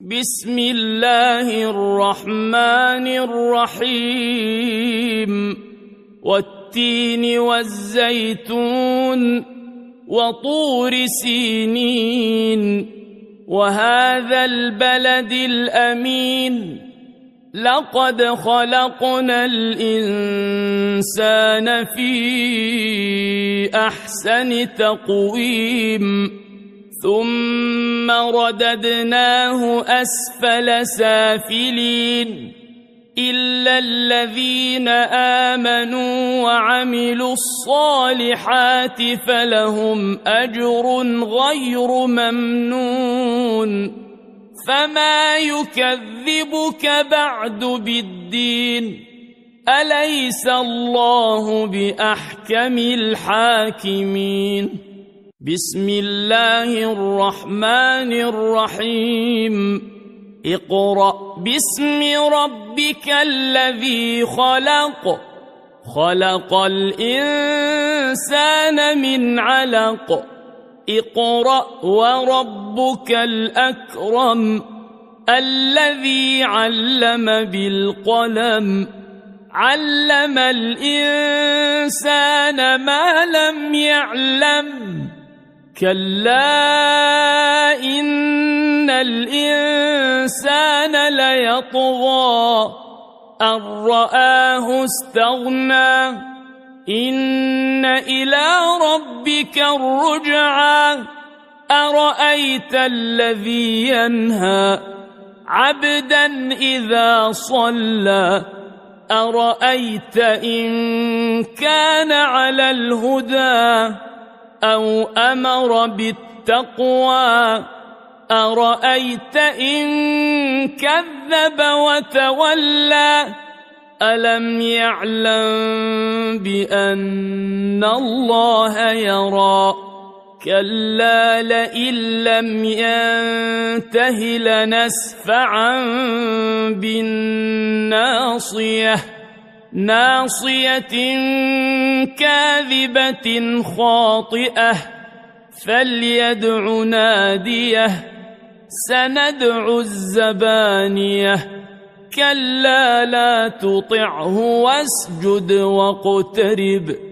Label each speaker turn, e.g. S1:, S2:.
S1: بسم الله الرحمن الرحيم والتين والزيتون وطور سينين وهذا البلد الأمين لقد خلقنا الإنسان في أحسن تقويم ثم رددناه أسفل سافلين إلا الذين آمنوا وعملوا الصالحات فلهم أجر غير ممنون فما يكذبك بعد بالدين أليس الله بأحكم الحاكمين بسم الله الرحمن الرحيم اقرأ باسم ربك الذي خلق الإنسان من علق اقرأ وربك الأكرم الذي علم بالقلم علم الإنسان ما لم يعلم كلا إن الإنسان ليطغى أن رآه استغنى إن إلى ربك الرجعى أرأيت الذي ينهى عبدا إذا صلى أرأيت إن كان على الهدى أو أمر بالتقوى أرأيت إن كذب وتولى ألم يعلم بأن الله يرى كلا لئن لم ينته لنسفعا بالناصية ناصية كاذبة خاطئة فليدع ناديه سندع الزبانية كلا لا تطعه واسجد واقترب